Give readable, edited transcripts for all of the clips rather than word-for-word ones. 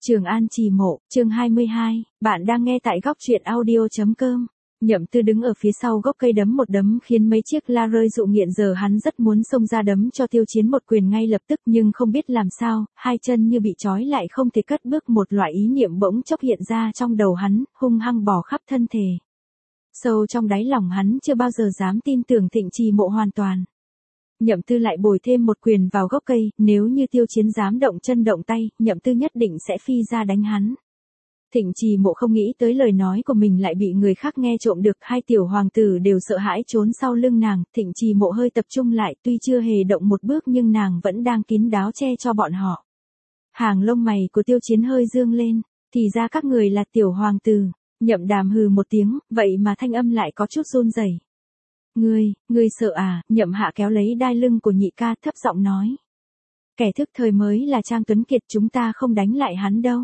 Trường An Trì Mộ, chương 22, bạn đang nghe tại góc truyện audio.com. Nhậm Tư đứng ở phía sau gốc cây đấm một đấm khiến mấy chiếc la rơi dụ nghiện, giờ hắn rất muốn xông ra đấm cho Tiêu Chiến một quyền ngay lập tức, nhưng không biết làm sao, hai chân như bị trói lại không thể cất bước, một loại ý niệm bỗng chốc hiện ra trong đầu hắn, hung hăng bò khắp thân thể. Sâu trong đáy lòng hắn chưa bao giờ dám tin tưởng Thịnh Trì Mộ hoàn toàn. Nhậm Tư lại bồi thêm một quyền vào gốc cây, nếu như Tiêu Chiến dám động chân động tay, Nhậm Tư nhất định sẽ phi ra đánh hắn. Thịnh Trì Mộ không nghĩ tới lời nói của mình lại bị người khác nghe trộm được, hai tiểu hoàng tử đều sợ hãi trốn sau lưng nàng. Thịnh Trì Mộ hơi tập trung lại, tuy chưa hề động một bước nhưng nàng vẫn đang kín đáo che cho bọn họ. Hàng lông mày của Tiêu Chiến hơi dương lên, thì ra các người là tiểu hoàng tử. Nhậm Đàm hừ một tiếng, vậy mà thanh âm lại có chút run rẩy. Ngươi sợ à? Nhậm Hạ kéo lấy đai lưng của nhị ca, thấp giọng nói. Kẻ thức thời mới là Trang Tuấn Kiệt, chúng ta không đánh lại hắn đâu.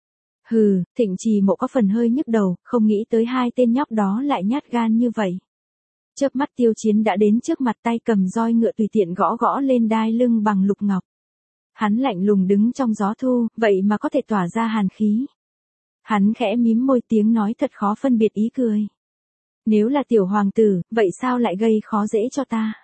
Hừ, Thịnh Trì Mộ có phần hơi nhức đầu, không nghĩ tới hai tên nhóc đó lại nhát gan như vậy. Chớp mắt Tiêu Chiến đã đến trước mặt, tay cầm roi ngựa tùy tiện gõ gõ lên đai lưng bằng lục ngọc. Hắn lạnh lùng đứng trong gió thu, vậy mà có thể tỏa ra hàn khí. Hắn khẽ mím môi, tiếng nói thật khó phân biệt ý cười. Nếu là tiểu hoàng tử, vậy sao lại gây khó dễ cho ta?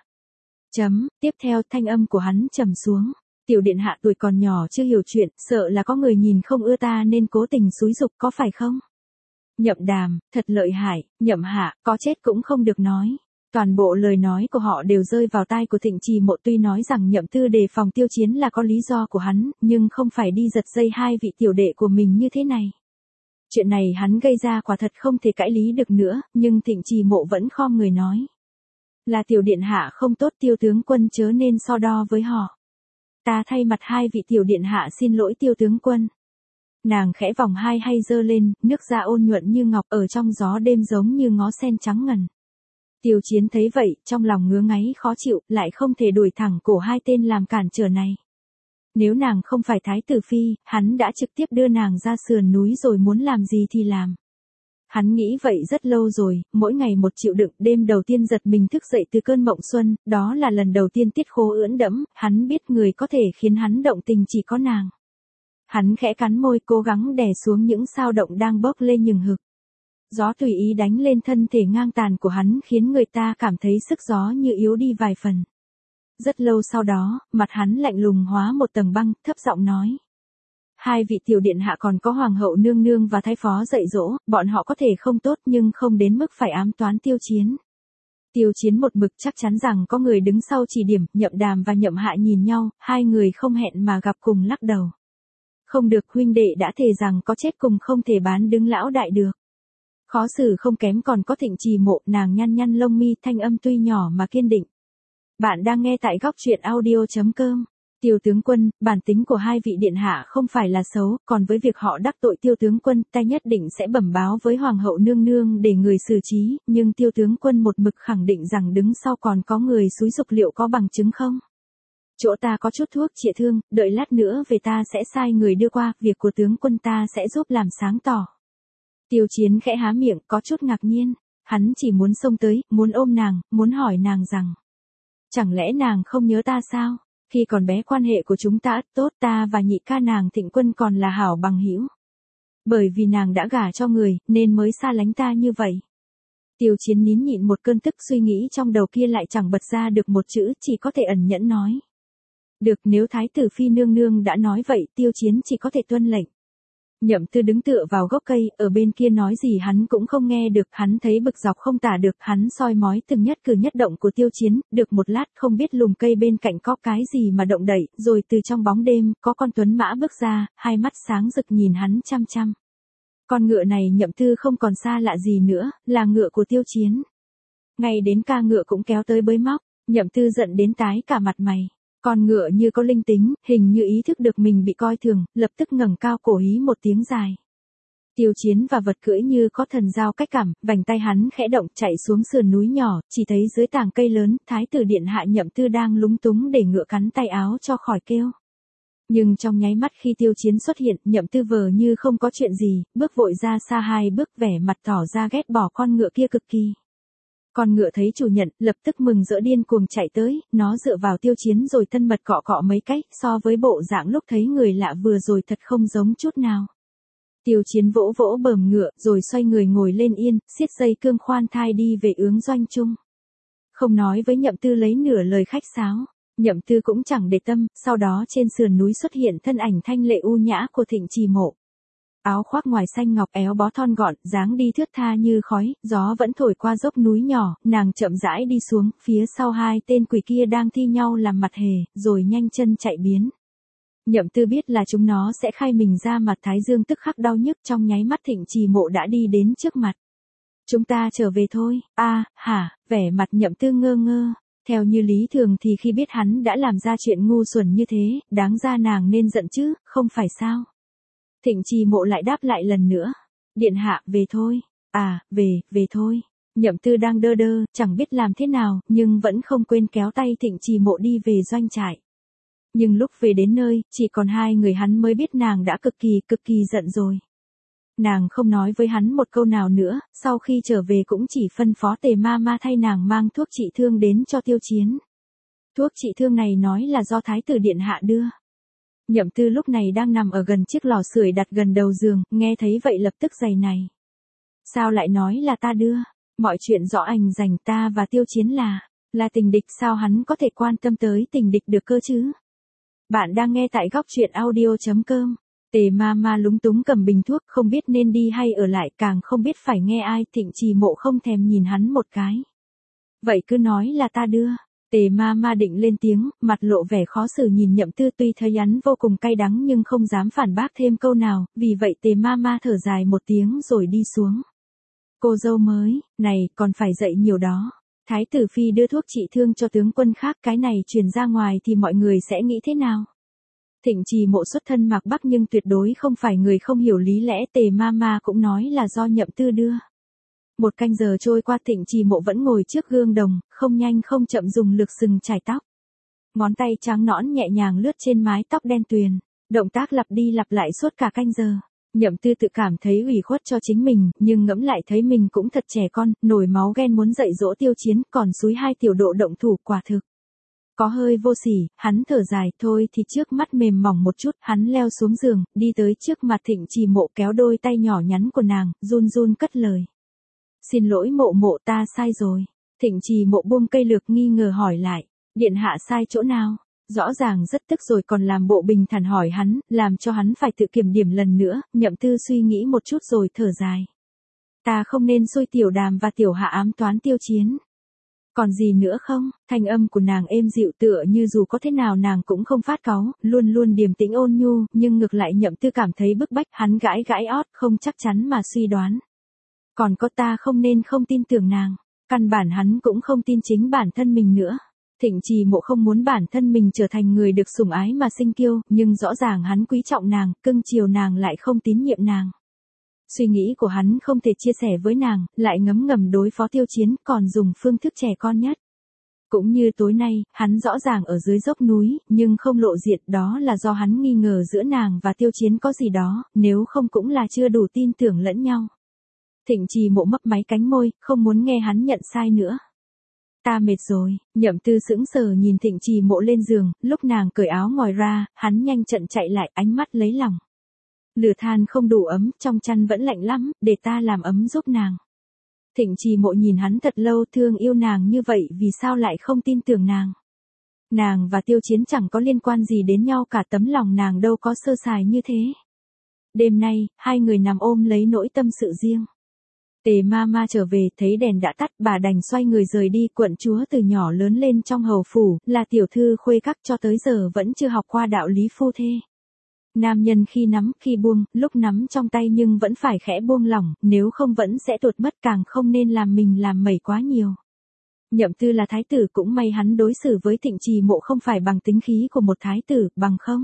Tiếp theo thanh âm của hắn trầm xuống. Tiểu điện hạ tuổi còn nhỏ chưa hiểu chuyện, sợ là có người nhìn không ưa ta nên cố tình xúi giục, có phải không? Nhậm Đàm, thật lợi hại. Nhậm Hạ, có chết cũng không được nói. Toàn bộ lời nói của họ đều rơi vào tai của Thịnh Trì Mộ, tuy nói rằng Nhậm Tư đề phòng Tiêu Chiến là có lý do của hắn, nhưng không phải đi giật dây hai vị tiểu đệ của mình như thế này. Chuyện này hắn gây ra quả thật không thể cãi lý được nữa, nhưng Thịnh Trì Mộ vẫn khom người nói. Là tiểu điện hạ không tốt, Tiêu tướng quân chớ nên so đo với họ. Ta thay mặt hai vị tiểu điện hạ xin lỗi Tiêu tướng quân. Nàng khẽ vòng hai hay giơ lên, nước da ôn nhuận như ngọc, ở trong gió đêm giống như ngó sen trắng ngần. Tiêu Chiến thấy vậy, trong lòng ngứa ngáy khó chịu, lại không thể đuổi thẳng cổ hai tên làm cản trở này. Nếu nàng không phải thái tử phi, hắn đã trực tiếp đưa nàng ra sườn núi rồi muốn làm gì thì làm. Hắn nghĩ vậy rất lâu rồi, mỗi ngày một chịu đựng, đêm đầu tiên giật mình thức dậy từ cơn mộng xuân, đó là lần đầu tiên tiết khô ưỡn đẫm, hắn biết người có thể khiến hắn động tình chỉ có nàng. Hắn khẽ cắn môi, cố gắng đè xuống những xao động đang bốc lên nhừng hực. Gió tùy ý đánh lên thân thể ngang tàn của hắn khiến người ta cảm thấy sức gió như yếu đi vài phần. Rất lâu sau đó, mặt hắn lạnh lùng hóa một tầng băng, thấp giọng nói. Hai vị tiểu điện hạ còn có hoàng hậu nương nương và thái phó dạy dỗ, bọn họ có thể không tốt nhưng không đến mức phải ám toán Tiêu Chiến. Tiêu Chiến một mực chắc chắn rằng có người đứng sau chỉ điểm. Nhậm Đàm và Nhậm Hạ nhìn nhau, hai người không hẹn mà gặp cùng lắc đầu. Không được, huynh đệ đã thề rằng có chết cùng không thể bán đứng lão đại được. Khó xử không kém còn có Thịnh Trì Mộ, nàng nhăn nhăn lông mi, thanh âm tuy nhỏ mà kiên định. Bạn đang nghe tại góc truyện audio.com. Tiêu tướng quân, bản tính của hai vị điện hạ không phải là xấu, còn với việc họ đắc tội Tiêu tướng quân, ta nhất định sẽ bẩm báo với hoàng hậu nương nương để người xử trí, nhưng Tiêu tướng quân một mực khẳng định rằng đứng sau còn có người xúi giục, liệu có bằng chứng không? Chỗ ta có chút thuốc trị thương, đợi lát nữa về ta sẽ sai người đưa qua, việc của tướng quân ta sẽ giúp làm sáng tỏ. Tiêu Chiến khẽ há miệng, có chút ngạc nhiên, hắn chỉ muốn xông tới, muốn ôm nàng, muốn hỏi nàng rằng. Chẳng lẽ nàng không nhớ ta sao? Khi còn bé quan hệ của chúng ta tốt, ta và nhị ca nàng Thịnh Quân còn là hảo bằng hữu. Bởi vì nàng đã gả cho người, nên mới xa lánh ta như vậy. Tiêu Chiến nín nhịn một cơn tức, suy nghĩ trong đầu kia lại chẳng bật ra được một chữ, chỉ có thể ẩn nhẫn nói. Được, nếu thái tử phi nương nương đã nói vậy, Tiêu Chiến chỉ có thể tuân lệnh. Nhậm Tư đứng tựa vào gốc cây, ở bên kia nói gì hắn cũng không nghe được, hắn thấy bực dọc không tả được, hắn soi mói từng nhất cử nhất động của Tiêu Chiến, được một lát không biết lùm cây bên cạnh có cái gì mà động đậy, rồi từ trong bóng đêm, có con tuấn mã bước ra, hai mắt sáng rực nhìn hắn chăm chăm. Con ngựa này Nhậm Tư không còn xa lạ gì nữa, là ngựa của Tiêu Chiến. Ngay đến ca ngựa cũng kéo tới bới móc, Nhậm Tư giận đến tái cả mặt mày. Con ngựa như có linh tính, hình như ý thức được mình bị coi thường, lập tức ngẩng cao cổ hí một tiếng dài. Tiêu Chiến và vật cưỡi như có thần giao cách cảm, vành tay hắn khẽ động chạy xuống sườn núi nhỏ, chỉ thấy dưới tàng cây lớn, thái tử điện hạ Nhậm Tư đang lúng túng để ngựa cắn tay áo cho khỏi kêu. Nhưng trong nháy mắt khi Tiêu Chiến xuất hiện, Nhậm Tư vờ như không có chuyện gì, bước vội ra xa hai bước, vẻ mặt tỏ ra ghét bỏ con ngựa kia cực kỳ. Con ngựa thấy chủ nhận, lập tức mừng rỡ điên cuồng chạy tới, nó dựa vào Tiêu Chiến rồi thân mật cọ cọ mấy cách, so với bộ dạng lúc thấy người lạ vừa rồi thật không giống chút nào. Tiêu Chiến vỗ vỗ bờm ngựa, rồi xoay người ngồi lên yên, siết dây cương khoan thai đi về hướng doanh trung. Không nói với Nhậm Tư lấy nửa lời khách sáo, Nhậm Tư cũng chẳng để tâm, sau đó trên sườn núi xuất hiện thân ảnh thanh lệ u nhã của Thịnh Trì Mộ. Áo khoác ngoài xanh ngọc éo bó thon gọn, dáng đi thướt tha như khói, gió vẫn thổi qua dốc núi nhỏ, nàng chậm rãi đi xuống, phía sau hai tên quỷ kia đang thi nhau làm mặt hề, rồi nhanh chân chạy biến. Nhậm Tư biết là chúng nó sẽ khai mình ra mặt thái dương tức khắc đau nhức, trong nháy mắt Thịnh Trì Mộ đã đi đến trước mặt. Chúng ta trở về thôi, hả, vẻ mặt Nhậm Tư ngơ ngơ. Theo như lý thường thì khi biết hắn đã làm ra chuyện ngu xuẩn như thế, đáng ra nàng nên giận chứ, không phải sao? Thịnh Trì Mộ lại đáp lại lần nữa. Điện hạ, về thôi. Về thôi. Nhậm Tư đang đơ đơ, chẳng biết làm thế nào, nhưng vẫn không quên kéo tay Thịnh Trì Mộ đi về doanh trại. Nhưng lúc về đến nơi, chỉ còn hai người hắn mới biết nàng đã cực kỳ giận rồi. Nàng không nói với hắn một câu nào nữa, sau khi trở về cũng chỉ phân phó Tề ma ma thay nàng mang thuốc trị thương đến cho Tiêu Chiến. Thuốc trị thương này nói là do Thái tử điện hạ đưa. Nhậm Tư lúc này đang nằm ở gần chiếc lò sưởi đặt gần đầu giường, nghe thấy vậy lập tức giày này. Sao lại nói là ta đưa? Mọi chuyện rõ ảnh dành ta và Tiêu Chiến là tình địch, sao hắn có thể quan tâm tới tình địch được cơ chứ? Bạn đang nghe tại góc truyện audio.com. Tề ma ma lúng túng cầm bình thuốc, không biết nên đi hay ở lại, càng không biết phải nghe ai. Thịnh Trì Mộ không thèm nhìn hắn một cái. Vậy cứ nói là ta đưa. Tề ma ma định lên tiếng, mặt lộ vẻ khó xử nhìn Nhậm Tư, tuy thấy hắn vô cùng cay đắng nhưng không dám phản bác thêm câu nào, vì vậy Tề ma ma thở dài một tiếng rồi đi xuống. Cô dâu mới, này, còn phải dạy nhiều đó. Thái tử phi đưa thuốc trị thương cho tướng quân khác, cái này truyền ra ngoài thì mọi người sẽ nghĩ thế nào? Thịnh Trì Mộ xuất thân Mạc Bắc nhưng tuyệt đối không phải người không hiểu lý lẽ, Tề ma ma cũng nói là do Nhậm Tư đưa. Một canh giờ trôi qua, Thịnh Trì Mộ vẫn ngồi trước gương đồng, không nhanh không chậm dùng lược sừng chải tóc. Ngón tay trắng nõn nhẹ nhàng lướt trên mái tóc đen tuyền, động tác lặp đi lặp lại suốt cả canh giờ. Nhậm Tư tự cảm thấy ủy khuất cho chính mình, nhưng ngẫm lại thấy mình cũng thật trẻ con, nổi máu ghen muốn dạy dỗ Tiêu Chiến, còn xúi hai tiểu độ động thủ, quả thực có hơi vô sỉ. Hắn thở dài, thôi thì trước mắt mềm mỏng một chút, hắn leo xuống giường, đi tới trước mặt Thịnh Trì Mộ, kéo đôi tay nhỏ nhắn của nàng, run run cất lời. Xin lỗi Mộ Mộ, ta sai rồi. Thịnh Trì Mộ buông cây lược nghi ngờ hỏi lại, điện hạ sai chỗ nào? Rõ ràng rất tức rồi còn làm bộ bình thản hỏi hắn, làm cho hắn phải tự kiểm điểm lần nữa. Nhậm Tư suy nghĩ một chút rồi thở dài. Ta không nên xui Tiểu Đàm và Tiểu Hạ ám toán Tiêu Chiến. Còn gì nữa không? Thanh âm của nàng êm dịu tựa như dù có thế nào nàng cũng không phát cáu, luôn luôn điềm tĩnh ôn nhu, nhưng ngược lại Nhậm Tư cảm thấy bức bách, hắn gãi gãi ót, không chắc chắn mà suy đoán. Còn có ta không nên không tin tưởng nàng, căn bản hắn cũng không tin chính bản thân mình nữa. Thịnh Trì Mộ không muốn bản thân mình trở thành người được sủng ái mà sinh kiêu, nhưng rõ ràng hắn quý trọng nàng, cưng chiều nàng lại không tín nhiệm nàng. Suy nghĩ của hắn không thể chia sẻ với nàng, lại ngấm ngầm đối phó Tiêu Chiến, còn dùng phương thức trẻ con nhất. Cũng như tối nay, hắn rõ ràng ở dưới dốc núi, nhưng không lộ diện, đó là do hắn nghi ngờ giữa nàng và Tiêu Chiến có gì đó, nếu không cũng là chưa đủ tin tưởng lẫn nhau. Thịnh Trì Mộ mấp máy cánh môi, không muốn nghe hắn nhận sai nữa. Ta mệt rồi. Nhậm Tư sững sờ nhìn Thịnh Trì Mộ lên giường, lúc nàng cởi áo ngoài ra, hắn nhanh trận chạy lại, ánh mắt lấy lòng. Lửa than không đủ ấm, trong chăn vẫn lạnh lắm, để ta làm ấm giúp nàng. Thịnh Trì Mộ nhìn hắn thật lâu, thương yêu nàng như vậy vì sao lại không tin tưởng nàng. Nàng và Tiêu Chiến chẳng có liên quan gì đến nhau cả, tấm lòng nàng đâu có sơ sài như thế. Đêm nay, hai người nằm ôm lấy nỗi tâm sự riêng. Tề ma ma trở về, thấy đèn đã tắt, bà đành xoay người rời đi. Quận chúa từ nhỏ lớn lên trong hầu phủ, là tiểu thư khuê các, cho tới giờ vẫn chưa học qua đạo lý phu thê. Nam nhân khi nắm, khi buông, lúc nắm trong tay nhưng vẫn phải khẽ buông lỏng, nếu không vẫn sẽ tuột mất, càng không nên làm mình làm mẩy quá nhiều. Nhậm Tư là thái tử, cũng may hắn đối xử với Thịnh Trì Mộ không phải bằng tính khí của một thái tử, bằng không.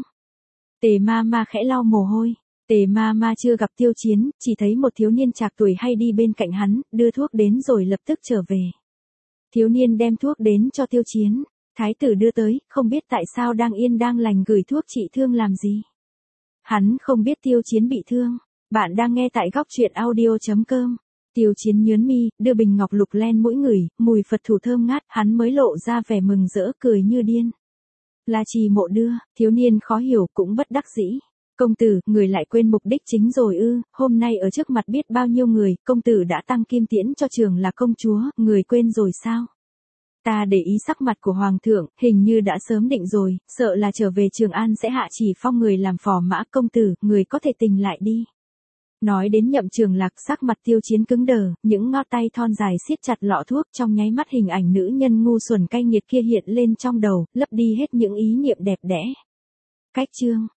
Tề ma ma khẽ lau mồ hôi. Tề ma ma chưa gặp Tiêu Chiến, chỉ thấy một thiếu niên trạc tuổi hay đi bên cạnh hắn, đưa thuốc đến rồi lập tức trở về. Thiếu niên đem thuốc đến cho Tiêu Chiến. Thái tử đưa tới, không biết tại sao đang yên đang lành gửi thuốc trị thương làm gì. Hắn không biết Tiêu Chiến bị thương. Bạn đang nghe tại góc truyện audio.com. Tiêu Chiến nhớn mi, đưa bình ngọc lục len mũi ngửi, mùi Phật thủ thơm ngát, hắn mới lộ ra vẻ mừng rỡ cười như điên. La Trì Mộ đưa, thiếu niên khó hiểu cũng bất đắc dĩ. Công tử, người lại quên mục đích chính rồi ư, hôm nay ở trước mặt biết bao nhiêu người, công tử đã tăng kim tiễn cho Trường là công chúa, người quên rồi sao? Ta để ý sắc mặt của Hoàng thượng, hình như đã sớm định rồi, sợ là trở về Trường An sẽ hạ chỉ phong người làm phò mã. Công tử, người có thể tình lại đi. Nói đến Nhậm Trường Lạc, sắc mặt Tiêu Chiến cứng đờ, những ngón tay thon dài siết chặt lọ thuốc, trong nháy mắt hình ảnh nữ nhân ngu xuẩn cay nghiệt kia hiện lên trong đầu, lấp đi hết những ý niệm đẹp đẽ. Cách chương